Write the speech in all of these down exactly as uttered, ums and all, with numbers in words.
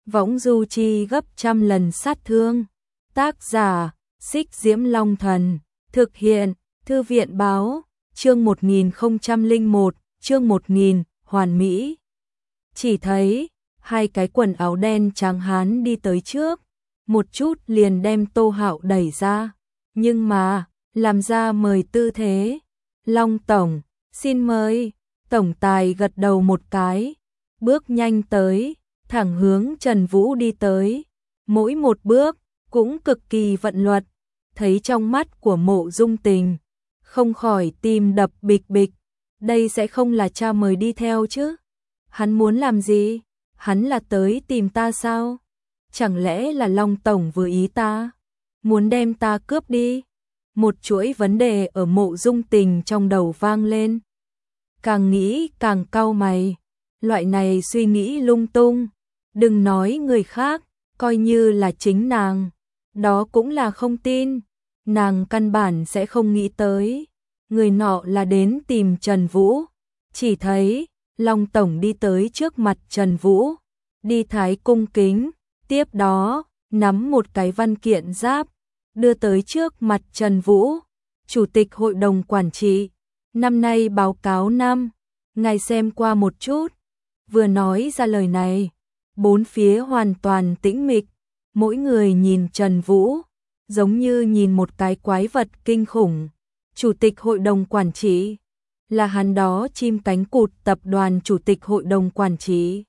võng du chi gấp trăm lần sát thương. Tác giả, Xích Diễm Long Thần, thực hiện, Thư viện Báo, chương một nghìn không trăm lẻ một, chương một nghìn, hoàn mỹ. Chỉ thấy, hai cái quần áo đen trắng hán đi tới trước, một chút liền đem Tô Hạo đẩy ra, nhưng mà, làm ra mời tư thế. Long Tổng, xin mời. Tổng tài gật đầu một cái, bước nhanh tới, thẳng hướng Trần Vũ đi tới. Mỗi một bước, cũng cực kỳ vận luật, thấy trong mắt của Mộ Dung Tình, không khỏi tim đập bịch bịch. Đây sẽ không là cha mời đi theo chứ? Hắn muốn làm gì? Hắn là tới tìm ta sao? Chẳng lẽ là Long Tổng vừa ý ta? Muốn đem ta cướp đi? Một chuỗi vấn đề ở Mộ Dung Tình trong đầu vang lên. Càng nghĩ càng cau mày, loại này suy nghĩ lung tung, đừng nói người khác, coi như là chính nàng, đó cũng là không tin, nàng căn bản sẽ không nghĩ tới, người nọ là đến tìm Trần Vũ. Chỉ thấy, Long Tổng đi tới trước mặt Trần Vũ, đi thái cung kính, tiếp đó, nắm một cái văn kiện giáp, đưa tới trước mặt Trần Vũ. Chủ tịch Hội đồng Quản trị, năm nay báo cáo năm, ngài xem qua một chút. Vừa nói ra lời này, bốn phía hoàn toàn tĩnh mịch, mỗi người nhìn Trần Vũ, giống như nhìn một cái quái vật kinh khủng. Chủ tịch Hội đồng Quản trị, là hắn đó chim cánh cụt tập đoàn Chủ tịch Hội đồng Quản trị.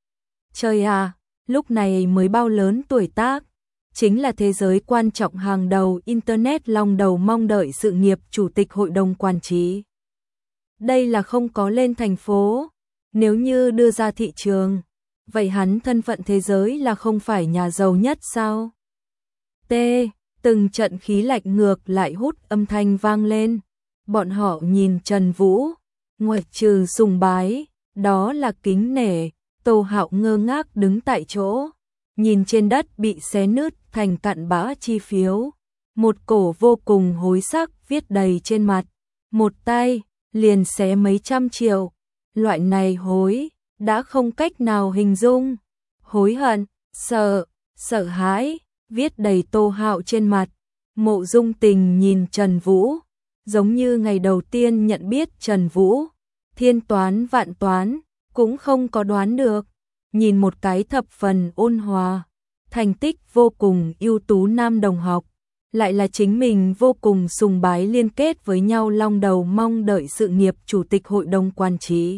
Trời à, lúc này mới bao lớn tuổi tác, chính là thế giới quan trọng hàng đầu Internet long đầu mong đợi sự nghiệp Chủ tịch Hội đồng Quản trị. Đây là không có lên thành phố, nếu như đưa ra thị trường, vậy hắn thân phận thế giới là không phải nhà giàu nhất sao? T, từng trận khí lạnh ngược lại hút âm thanh vang lên, bọn họ nhìn Trần Vũ, ngoại trừ sùng bái, đó là kính nể. Tô Hạo ngơ ngác đứng tại chỗ, nhìn trên đất bị xé nứt thành cặn bã chi phiếu, một cổ vô cùng hối sắc viết đầy trên mặt, một tay liền xé mấy trăm triệu, loại này hối đã không cách nào hình dung, hối hận, sợ, sợ hãi, viết đầy Tô Hạo trên mặt. Mộ Dung Tình nhìn Trần Vũ, giống như ngày đầu tiên nhận biết Trần Vũ, thiên toán vạn toán cũng không có đoán được, nhìn một cái thập phần ôn hòa, thành tích vô cùng ưu tú nam đồng học, lại là chính mình vô cùng sùng bái liên kết với nhau long đầu mong đợi sự nghiệp Chủ tịch Hội đồng Quản trị.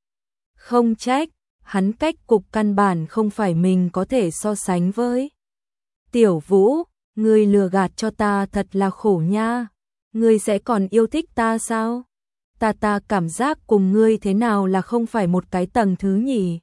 Không trách, hắn cách cục căn bản không phải mình có thể so sánh với. Tiểu Vũ, ngươi lừa gạt cho ta thật là khổ nha, ngươi sẽ còn yêu thích ta sao? Ta ta cảm giác cùng ngươi thế nào là không phải một cái tầng thứ nhỉ?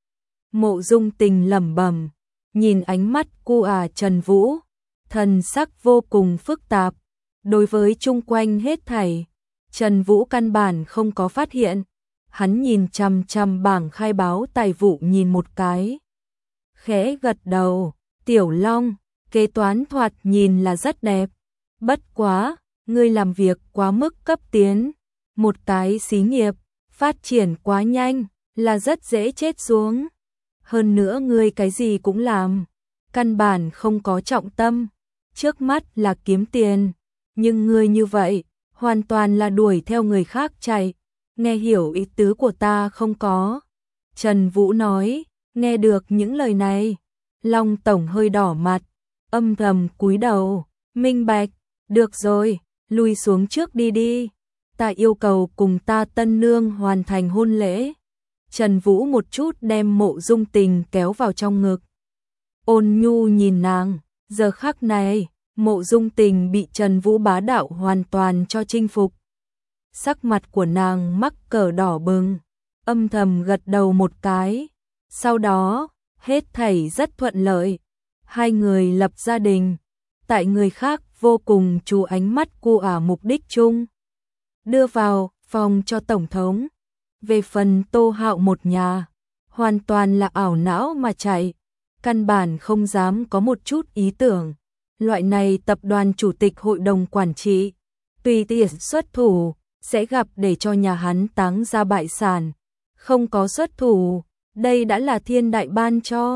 Mộ Dung Tình lẩm bẩm, nhìn ánh mắt cu à Trần Vũ, thần sắc vô cùng phức tạp. Đối với chung quanh hết thảy, Trần Vũ căn bản không có phát hiện. Hắn nhìn chằm chằm bảng khai báo tài vụ nhìn một cái, khẽ gật đầu. Tiểu Long, kế toán thoạt nhìn là rất đẹp, bất quá, ngươi làm việc quá mức cấp tiến. Một cái xí nghiệp, phát triển quá nhanh, là rất dễ chết xuống. Hơn nữa ngươi cái gì cũng làm, căn bản không có trọng tâm, trước mắt là kiếm tiền. Nhưng ngươi như vậy, hoàn toàn là đuổi theo người khác chạy, nghe hiểu ý tứ của ta không có? Trần Vũ nói, nghe được những lời này, Long Tổng hơi đỏ mặt, âm thầm cúi đầu, minh bạch, được rồi, lui xuống trước đi đi. Ta yêu cầu cùng ta tân nương hoàn thành hôn lễ. Trần Vũ một chút đem Mộ Dung Tình kéo vào trong ngực, ôn nhu nhìn nàng. Giờ khắc này, Mộ Dung Tình bị Trần Vũ bá đạo hoàn toàn cho chinh phục. Sắc mặt của nàng mắc cỡ đỏ bừng, âm thầm gật đầu một cái. Sau đó, hết thảy rất thuận lợi. Hai người lập gia đình, tại người khác vô cùng chú ánh mắt cu ả mục đích chung. Đưa vào phòng cho Tổng thống. Về phần Tô Hạo một nhà, hoàn toàn là ảo não mà chạy, căn bản không dám có một chút ý tưởng. Loại này tập đoàn Chủ tịch Hội đồng Quản trị, tùy tiện xuất thủ, sẽ gặp để cho nhà hắn táng ra bại sản. Không có xuất thủ, đây đã là thiên đại ban cho.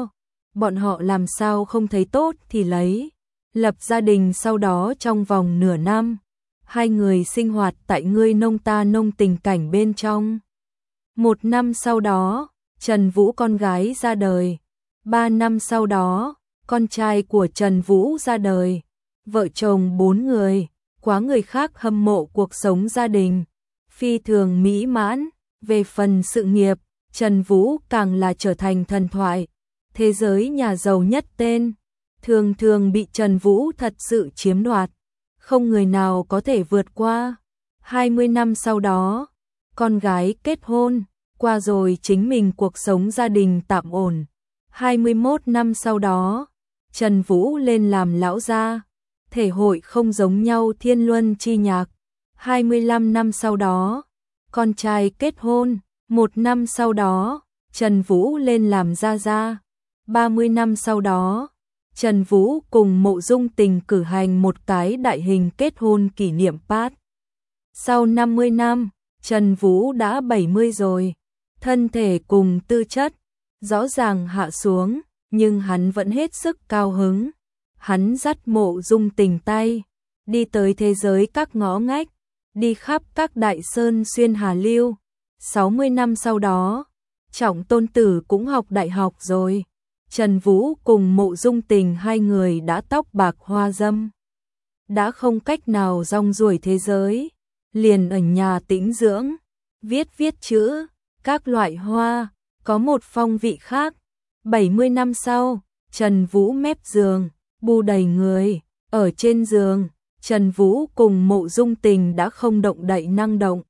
bọn họ làm sao không thấy tốt thì lấy. Lập gia đình sau đó trong vòng nửa năm, hai người sinh hoạt tại ngươi nông ta nông tình cảnh bên trong. Một năm sau đó, Trần Vũ con gái ra đời. Ba năm sau đó, con trai của Trần Vũ ra đời. Vợ chồng bốn người, quá người khác hâm mộ cuộc sống gia đình. Phi thường mỹ mãn, về phần sự nghiệp, Trần Vũ càng là trở thành thần thoại. Thế giới nhà giàu nhất tên, thường thường bị Trần Vũ thật sự chiếm đoạt. Không người nào có thể vượt qua. hai mươi năm sau đó, con gái kết hôn, qua rồi chính mình cuộc sống gia đình tạm ổn. hai mươi mốt năm sau đó, Trần Vũ lên làm lão gia, thể hội không giống nhau thiên luân chi nhạc. hai mươi lăm năm sau đó, con trai kết hôn, một năm sau đó, Trần Vũ lên làm gia gia. ba mươi năm sau đó, Trần Vũ cùng Mộ Dung Tình cử hành một cái đại hình kết hôn kỷ niệm part. Sau năm mươi năm, Trần Vũ đã bảy mươi rồi, thân thể cùng tư chất rõ ràng hạ xuống, nhưng hắn vẫn hết sức cao hứng. Hắn dắt Mộ Dung Tình tay, đi tới thế giới các ngõ ngách, đi khắp các đại sơn xuyên hà lưu. sáu mươi năm sau đó, trọng tôn tử cũng học đại học rồi. Trần Vũ cùng Mộ Dung Tình hai người đã tóc bạc hoa dâm, đã không cách nào rong ruổi thế giới, liền ở nhà tĩnh dưỡng, viết viết chữ, các loại hoa, có một phong vị khác. bảy mươi năm sau, Trần Vũ mép giường, bu đầy người, ở trên giường, Trần Vũ cùng Mộ Dung Tình đã không động đậy năng động.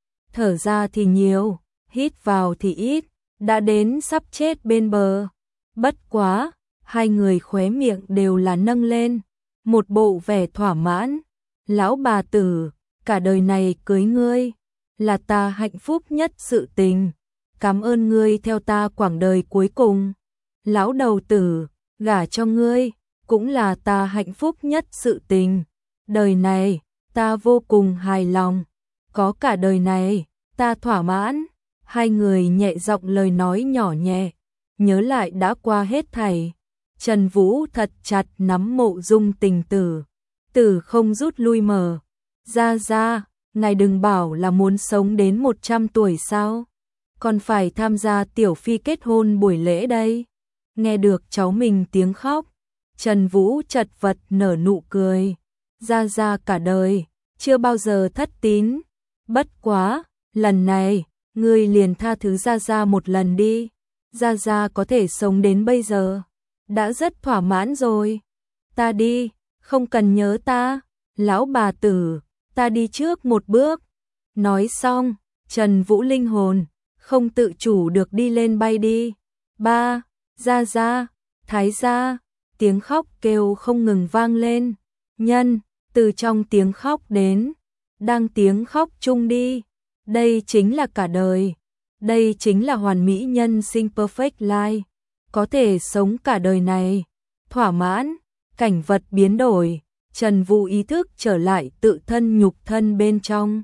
Thở ra thì nhiều, hít vào thì ít, đã đến sắp chết bên bờ. Bất quá, hai người khóe miệng đều là nâng lên, một bộ vẻ thỏa mãn. Lão bà tử, cả đời này cưới ngươi, là ta hạnh phúc nhất sự tình. Cảm ơn ngươi theo ta quãng đời cuối cùng. Lão đầu tử, gả cho ngươi, cũng là ta hạnh phúc nhất sự tình. Đời này, ta vô cùng hài lòng. Có cả đời này, ta thỏa mãn. Hai người nhẹ giọng lời nói nhỏ nhẹ, nhớ lại đã qua hết thảy. Trần Vũ thật chặt nắm Mộ Dung Tình tử, tử không rút lui mở. Ra ra, ngài đừng bảo là muốn sống đến một trăm tuổi sao? Còn phải tham gia tiểu phi kết hôn buổi lễ đây. Nghe được cháu mình tiếng khóc, Trần Vũ chật vật nở nụ cười. Ra ra cả đời, chưa bao giờ thất tín. Bất quá, lần này, ngươi liền tha thứ ra ra một lần đi. Ra ra có thể sống đến bây giờ, đã rất thỏa mãn rồi. Ta đi, không cần nhớ ta. Lão bà tử, ta đi trước một bước. Nói xong, Trần Vũ linh hồn không tự chủ được đi lên bay đi. Ba, ra ra, thái ra, tiếng khóc kêu không ngừng vang lên. Nhân, từ trong tiếng khóc đến, đang tiếng khóc chung đi. Đây chính là cả đời. Đây chính là hoàn mỹ nhân sinh perfect life. Có thể sống cả đời này, thỏa mãn, cảnh vật biến đổi. Trần Vũ ý thức trở lại tự thân nhục thân bên trong.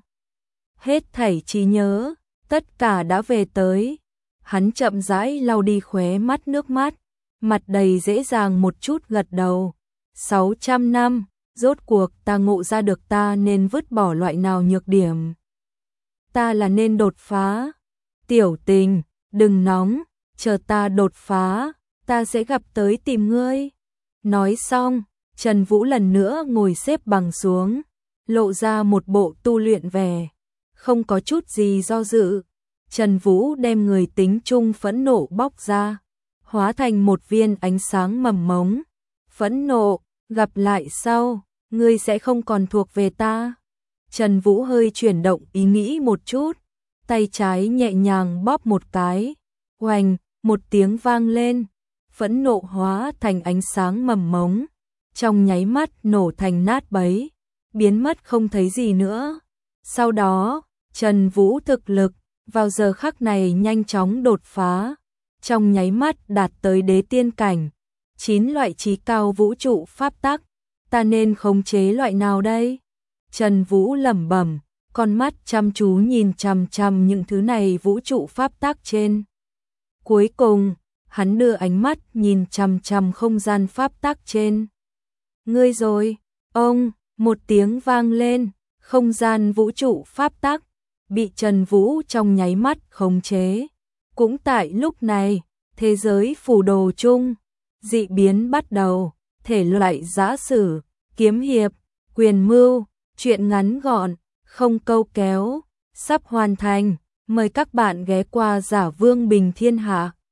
Hết thảy trí nhớ, tất cả đã về tới. Hắn chậm rãi lau đi khóe mắt nước mắt, mặt đầy dễ dàng một chút gật đầu. sáu trăm năm, rốt cuộc ta ngộ ra được ta nên vứt bỏ loại nào nhược điểm. Ta là nên đột phá. Tiểu Tình, đừng nóng, chờ ta đột phá, ta sẽ gặp tới tìm ngươi. Nói xong, Trần Vũ lần nữa ngồi xếp bằng xuống, lộ ra một bộ tu luyện vẻ, không có chút gì do dự. Trần Vũ đem người tính chung phẫn nộ bóc ra, hóa thành một viên ánh sáng mầm mống. Phẫn nộ, gặp lại sau, ngươi sẽ không còn thuộc về ta. Trần Vũ hơi chuyển động ý nghĩ một chút, tay trái nhẹ nhàng bóp một cái, oành, một tiếng vang lên, phẫn nộ hóa thành ánh sáng mầm mống, trong nháy mắt nổ thành nát bấy, biến mất không thấy gì nữa. Sau đó, Trần Vũ thực lực vào giờ khắc này nhanh chóng đột phá, trong nháy mắt đạt tới đế tiên cảnh. Chín loại chí cao vũ trụ pháp tắc, ta nên khống chế loại nào đây? Trần Vũ lẩm bẩm, con mắt chăm chú nhìn chằm chằm những thứ này vũ trụ pháp tắc trên. Cuối cùng, hắn đưa ánh mắt nhìn chằm chằm không gian pháp tắc trên. Ngươi rồi, ông, một tiếng vang lên, không gian vũ trụ pháp tắc, bị Trần Vũ trong nháy mắt khống chế. Cũng tại lúc này, thế giới phù đồ chung, dị biến bắt đầu, thể loại giã sử, kiếm hiệp, quyền mưu, truyện ngắn gọn, không câu kéo, sắp hoàn thành, mời các bạn ghé qua Giả Vương Bình Thiên Hạ.